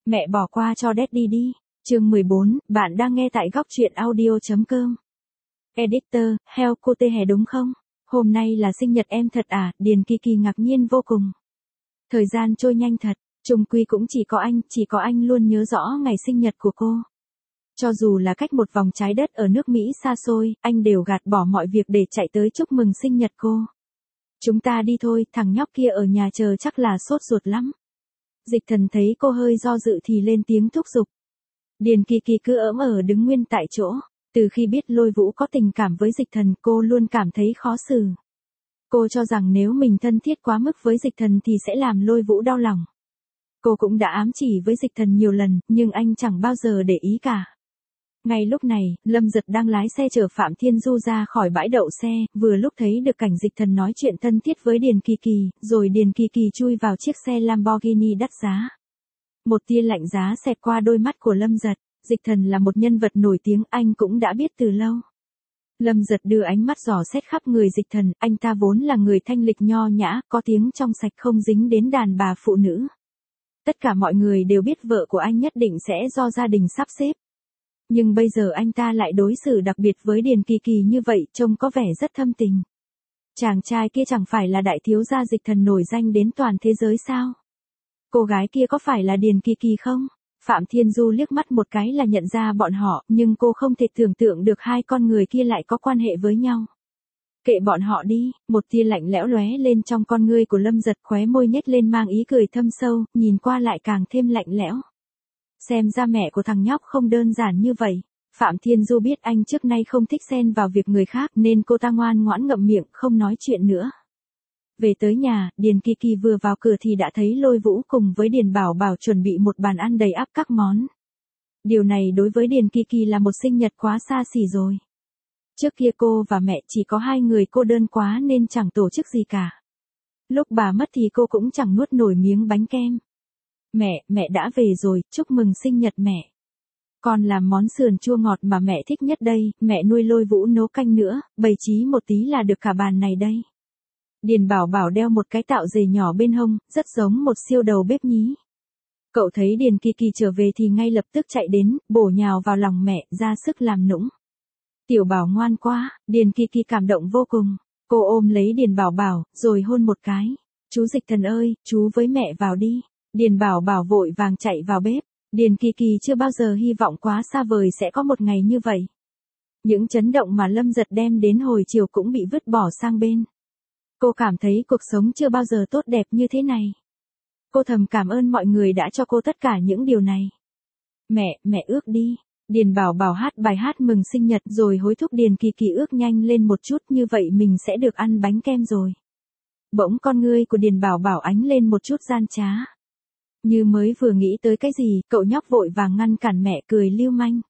Mẹ bỏ qua cho Daddy đi. Chương 14, bạn đang nghe tại góc truyện audio.com. Editor, heo cô tê hè đúng không? Hôm nay là sinh nhật em thật à? Điền Kỳ Kỳ ngạc nhiên vô cùng. Thời gian trôi nhanh thật, chung quy cũng chỉ có anh luôn nhớ rõ ngày sinh nhật của cô. Cho dù là cách một vòng trái đất ở nước Mỹ xa xôi, anh đều gạt bỏ mọi việc để chạy tới chúc mừng sinh nhật cô. Chúng ta đi thôi, thằng nhóc kia ở nhà chờ chắc là sốt ruột lắm. Dịch Thần thấy cô hơi do dự thì lên tiếng thúc giục. Điền Kỳ Kỳ cứ ỡm đứng nguyên tại chỗ. Từ khi biết Lôi Vũ có tình cảm với Dịch Thần, cô luôn cảm thấy khó xử. Cô cho rằng nếu mình thân thiết quá mức với Dịch Thần thì sẽ làm Lôi Vũ đau lòng. Cô cũng đã ám chỉ với Dịch Thần nhiều lần, nhưng anh chẳng bao giờ để ý cả. Ngay lúc này, Lâm Giật đang lái xe chở Phạm Thiên Du ra khỏi bãi đậu xe, vừa lúc thấy được cảnh Dịch Thần nói chuyện thân thiết với Điền Kỳ Kỳ, rồi Điền Kỳ Kỳ chui vào chiếc xe Lamborghini đắt giá. Một tia lạnh giá xẹt qua đôi mắt của Lâm Giật. Dịch Thần là một nhân vật nổi tiếng anh cũng đã biết từ lâu. Lâm Giật đưa ánh mắt dò xét khắp người Dịch Thần, anh ta vốn là người thanh lịch nho nhã, có tiếng trong sạch không dính đến đàn bà phụ nữ. Tất cả mọi người đều biết vợ của anh nhất định sẽ do gia đình sắp xếp. Nhưng bây giờ anh ta lại đối xử đặc biệt với Điền Kỳ Kỳ như vậy, trông có vẻ rất thâm tình. Chàng trai kia chẳng phải là đại thiếu gia Dịch Thần nổi danh đến toàn thế giới sao? Cô gái kia có phải là Điền Kỳ Kỳ không? Phạm Thiên Du liếc mắt một cái là nhận ra bọn họ, nhưng cô không thể tưởng tượng được hai con người kia lại có quan hệ với nhau. Kệ bọn họ đi, một tia lạnh lẽo lóe lên trong con ngươi của Lâm Giật, khóe môi nhếch lên mang ý cười thâm sâu, nhìn qua lại càng thêm lạnh lẽo. Xem ra mẹ của thằng nhóc không đơn giản như vậy. Phạm Thiên Du biết anh trước nay không thích xen vào việc người khác nên cô ta ngoan ngoãn ngậm miệng không nói chuyện nữa. Về tới nhà, Điền Kỳ Kỳ vừa vào cửa thì đã thấy Lôi Vũ cùng với Điền Bảo Bảo chuẩn bị một bàn ăn đầy ắp các món. Điều này đối với Điền Kỳ Kỳ là một sinh nhật quá xa xỉ rồi. Trước kia cô và mẹ chỉ có hai người cô đơn quá nên chẳng tổ chức gì cả. Lúc bà mất thì cô cũng chẳng nuốt nổi miếng bánh kem. Mẹ đã về rồi, chúc mừng sinh nhật mẹ. Con làm món sườn chua ngọt mà mẹ thích nhất đây, mẹ nuôi Lôi Vũ nấu canh nữa, bày trí một tí là được cả bàn này đây. Điền Bảo Bảo đeo một cái tạo dề nhỏ bên hông, rất giống một siêu đầu bếp nhí. Cậu thấy Điền Kỳ Kỳ trở về thì ngay lập tức chạy đến, bổ nhào vào lòng mẹ, ra sức làm nũng. Tiểu Bảo ngoan quá, Điền Kỳ Kỳ cảm động vô cùng. Cô ôm lấy Điền Bảo Bảo, rồi hôn một cái. Chú Dịch Thần ơi, chú với mẹ vào đi. Điền Bảo Bảo vội vàng chạy vào bếp. Điền Kỳ Kỳ chưa bao giờ hy vọng quá xa vời sẽ có một ngày như vậy. Những chấn động mà Lâm Giật đem đến hồi chiều cũng bị vứt bỏ sang bên. Cô cảm thấy cuộc sống chưa bao giờ tốt đẹp như thế này. Cô thầm cảm ơn mọi người đã cho cô tất cả những điều này. Mẹ ước đi. Điền Bảo Bảo hát bài hát mừng sinh nhật rồi hối thúc Điền Kỳ Kỳ ước nhanh lên một chút, như vậy mình sẽ được ăn bánh kem rồi. Bỗng con ngươi của Điền Bảo Bảo ánh lên một chút gian trá. Như mới vừa nghĩ tới cái gì, cậu nhóc vội vàng ngăn cản mẹ, cười lưu manh.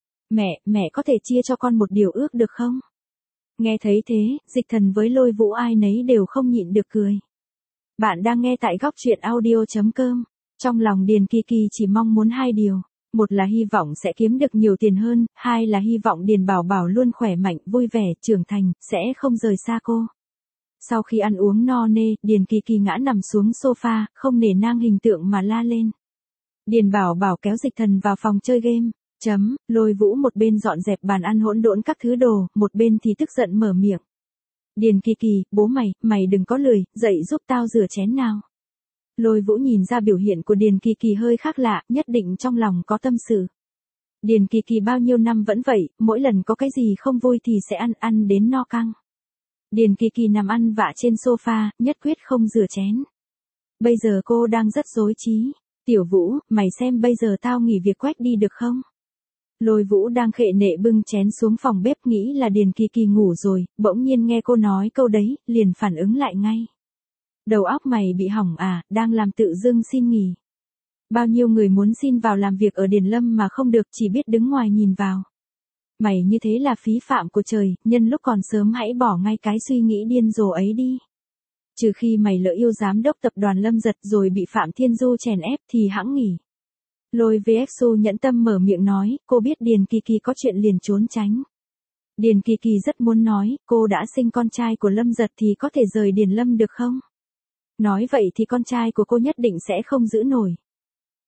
Mẹ có thể chia cho con một điều ước được không? Nghe thấy thế, Dịch Thần với Lôi Vũ ai nấy đều không nhịn được cười. Bạn đang nghe tại góc truyện audio.com. Trong lòng Điền Kỳ Kỳ chỉ mong muốn hai điều. Một là hy vọng sẽ kiếm được nhiều tiền hơn, hai là hy vọng Điền Bảo Bảo luôn khỏe mạnh, vui vẻ, trưởng thành, sẽ không rời xa cô. Sau khi ăn uống no nê, Điền Kỳ Kỳ ngã nằm xuống sofa, không nể nang hình tượng mà la lên. Điền Bảo Bảo kéo Dịch Thần vào phòng chơi game. Lôi Vũ một bên dọn dẹp bàn ăn hỗn độn các thứ đồ, một bên thì tức giận mở miệng. Điền Kỳ Kỳ, bố mày đừng có lười, dậy giúp tao rửa chén nào. Lôi Vũ nhìn ra biểu hiện của Điền Kỳ Kỳ hơi khác lạ, nhất định trong lòng có tâm sự. Điền Kỳ Kỳ bao nhiêu năm vẫn vậy, mỗi lần có cái gì không vui thì sẽ ăn đến no căng. Điền Kỳ Kỳ nằm ăn vạ trên sofa, nhất quyết không rửa chén. Bây giờ cô đang rất rối trí. Tiểu Vũ, mày xem bây giờ tao nghỉ việc quét đi được không? Lôi Vũ đang khệ nệ bưng chén xuống phòng bếp nghĩ là Điền Kỳ Kỳ ngủ rồi, bỗng nhiên nghe cô nói câu đấy, liền phản ứng lại ngay. Đầu óc mày bị hỏng à, đang làm tự dưng xin nghỉ. Bao nhiêu người muốn xin vào làm việc ở Điền Lâm mà không được, chỉ biết đứng ngoài nhìn vào. Mày như thế là phí phạm của trời, nhân lúc còn sớm hãy bỏ ngay cái suy nghĩ điên rồ ấy đi. Trừ khi mày lỡ yêu giám đốc tập đoàn Lâm Giật rồi bị Phạm Thiên Du chèn ép thì hẵng nghỉ. Lôi VXU nhẫn tâm mở miệng nói, cô biết Điền Kỳ Kỳ có chuyện liền trốn tránh. Điền Kỳ Kỳ rất muốn nói, cô đã sinh con trai của Lâm Giật thì có thể rời Điền Lâm được không? Nói vậy thì con trai của cô nhất định sẽ không giữ nổi.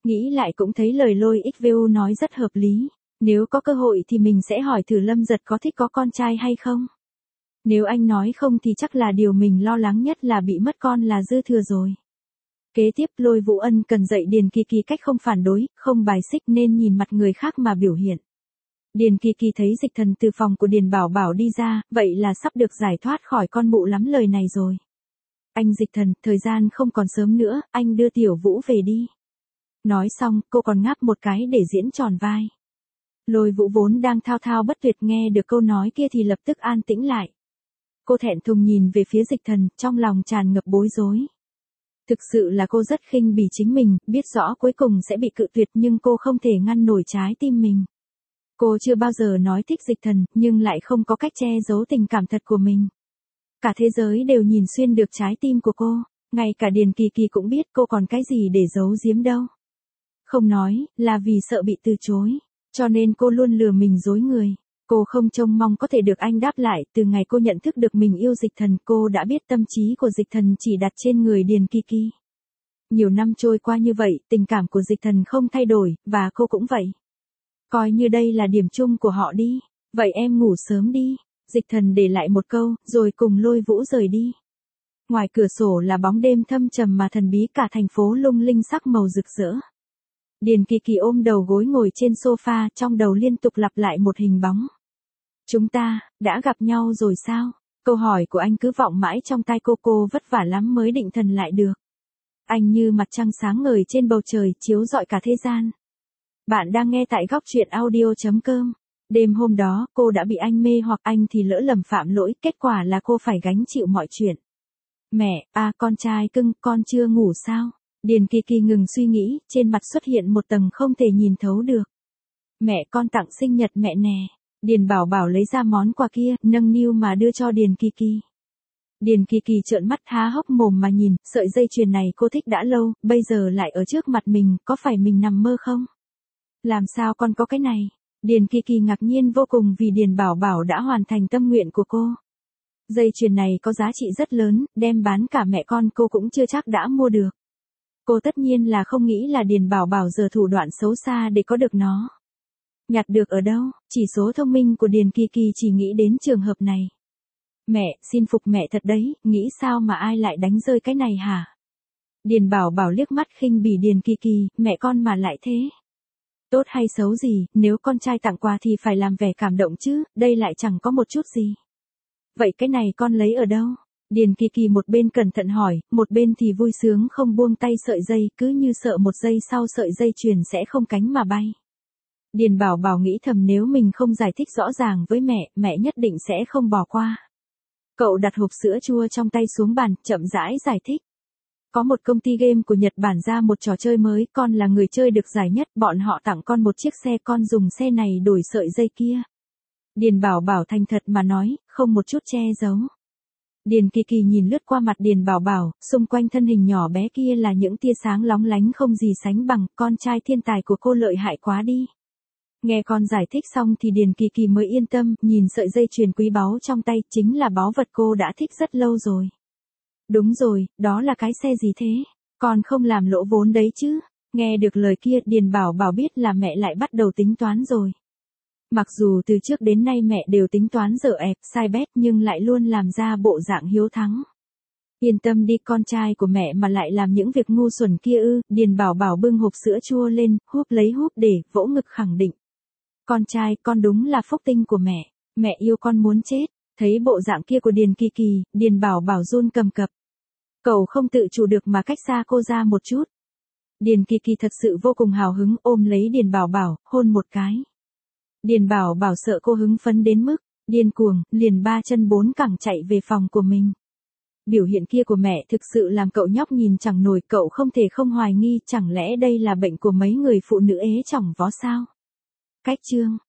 Nghĩ lại cũng thấy lời Lôi XVU nói rất hợp lý. Nếu có cơ hội thì mình sẽ hỏi thử Lâm Giật có thích có con trai hay không. Nếu anh nói không thì chắc là điều mình lo lắng nhất là bị mất con là dư thừa rồi. Kế tiếp Lôi Vũ Ân cần dạy Điền Kỳ Kỳ cách không phản đối, không bài xích nên nhìn mặt người khác mà biểu hiện. Điền Kỳ Kỳ thấy Dịch Thần từ phòng của Điền Bảo Bảo đi ra, vậy là sắp được giải thoát khỏi con mụ lắm lời này rồi. Anh Dịch Thần, thời gian không còn sớm nữa, anh đưa Tiểu Vũ về đi. Nói xong, cô còn ngáp một cái để diễn tròn vai. Lôi Vũ vốn đang thao thao bất tuyệt nghe được câu nói kia thì lập tức an tĩnh lại. Cô thẹn thùng nhìn về phía Dịch Thần, trong lòng tràn ngập bối rối. Thực sự là cô rất khinh bỉ chính mình, biết rõ cuối cùng sẽ bị cự tuyệt nhưng cô không thể ngăn nổi trái tim mình. Cô chưa bao giờ nói thích Dịch Thần, nhưng lại không có cách che giấu tình cảm thật của mình. Cả thế giới đều nhìn xuyên được trái tim của cô, ngay cả Điền Kỳ Kỳ cũng biết cô còn cái gì để giấu giếm đâu. Không nói, là vì sợ bị từ chối, cho nên cô luôn lừa mình dối người. Cô không trông mong có thể được anh đáp lại, từ ngày cô nhận thức được mình yêu Dịch Thần cô đã biết tâm trí của Dịch Thần chỉ đặt trên người Điền Kỳ Kỳ. Nhiều năm trôi qua như vậy, tình cảm của Dịch Thần không thay đổi, và cô cũng vậy. Coi như đây là điểm chung của họ đi, vậy em ngủ sớm đi. Dịch Thần để lại một câu, rồi cùng Lôi Vũ rời đi. Ngoài cửa sổ là bóng đêm thâm trầm mà thần bí cả thành phố lung linh sắc màu rực rỡ. Điền Kỳ Kỳ ôm đầu gối ngồi trên sofa, trong đầu liên tục lặp lại một hình bóng. Chúng ta, đã gặp nhau rồi sao? Câu hỏi của anh cứ vọng mãi trong tai cô vất vả lắm mới định thần lại được. Anh như mặt trăng sáng ngời trên bầu trời chiếu rọi cả thế gian. Bạn đang nghe tại góc truyện audio.com. Đêm hôm đó, cô đã bị anh mê hoặc anh thì lỡ lầm phạm lỗi, kết quả là cô phải gánh chịu mọi chuyện. Mẹ, con trai cưng, con chưa ngủ sao? Điền Kỳ Kỳ ngừng suy nghĩ, trên mặt xuất hiện một tầng không thể nhìn thấu được. Mẹ con tặng sinh nhật mẹ nè. Điền Bảo Bảo lấy ra món quà kia, nâng niu mà đưa cho Điền Kỳ Kỳ. Điền Kỳ Kỳ trợn mắt há hốc mồm mà nhìn, sợi dây chuyền này cô thích đã lâu, bây giờ lại ở trước mặt mình, có phải mình nằm mơ không? Làm sao con có cái này? Điền Kỳ Kỳ ngạc nhiên vô cùng vì Điền Bảo Bảo đã hoàn thành tâm nguyện của cô. Dây chuyền này có giá trị rất lớn, đem bán cả mẹ con cô cũng chưa chắc đã mua được. Cô tất nhiên là không nghĩ là Điền Bảo Bảo giờ thủ đoạn xấu xa để có được nó. Nhặt được ở đâu? Chỉ số thông minh của Điền Kỳ Kỳ chỉ nghĩ đến trường hợp này. Mẹ, xin phục mẹ thật đấy, nghĩ sao mà ai lại đánh rơi cái này hả? Điền Bảo Bảo liếc mắt khinh bỉ Điền Kỳ Kỳ, mẹ con mà lại thế. Tốt hay xấu gì, nếu con trai tặng quà thì phải làm vẻ cảm động chứ, đây lại chẳng có một chút gì. Vậy cái này con lấy ở đâu? Điền Kỳ Kỳ một bên cẩn thận hỏi, một bên thì vui sướng không buông tay sợi dây, cứ như sợ một giây sau sợi dây chuyền sẽ không cánh mà bay. Điền Bảo Bảo nghĩ thầm nếu mình không giải thích rõ ràng với mẹ nhất định sẽ không bỏ qua. Cậu đặt hộp sữa chua trong tay xuống bàn, chậm rãi giải thích. Có một công ty game của Nhật Bản ra một trò chơi mới, con là người chơi được giải nhất, bọn họ tặng con một chiếc xe, con dùng xe này đổi sợi dây kia. Điền Bảo Bảo thành thật mà nói, không một chút che giấu. Điền Kỳ Kỳ nhìn lướt qua mặt Điền Bảo Bảo, xung quanh thân hình nhỏ bé kia là những tia sáng lóng lánh không gì sánh bằng, con trai thiên tài của cô lợi hại quá đi. Nghe con giải thích xong thì Điền Kỳ Kỳ mới yên tâm, nhìn sợi dây chuyền quý báu trong tay, chính là báu vật cô đã thích rất lâu rồi. Đúng rồi, đó là cái xe gì thế? Con không làm lỗ vốn đấy chứ? Nghe được lời kia, Điền Bảo Bảo biết là mẹ lại bắt đầu tính toán rồi. Mặc dù từ trước đến nay mẹ đều tính toán dở ẹp, sai bét nhưng lại luôn làm ra bộ dạng hiếu thắng. Yên tâm đi, con trai của mẹ mà lại làm những việc ngu xuẩn kia ư? Điền Bảo Bảo bưng hộp sữa chua lên, húp lấy húp để, vỗ ngực khẳng định. Con trai, con đúng là phúc tinh của mẹ yêu con muốn chết. Thấy bộ dạng kia của Điền Kỳ Kỳ, Điền Bảo Bảo run cầm cập. Cậu không tự chủ được mà cách xa cô ra một chút. Điền Kỳ Kỳ thật sự vô cùng hào hứng, ôm lấy Điền Bảo Bảo, hôn một cái. Điền Bảo Bảo sợ cô hứng phấn đến mức điên cuồng, liền ba chân bốn cẳng chạy về phòng của mình. Biểu hiện kia của mẹ thực sự làm cậu nhóc nhìn chẳng nổi, cậu không thể không hoài nghi, chẳng lẽ đây là bệnh của mấy người phụ nữ ế chỏng vó sao? Cách chương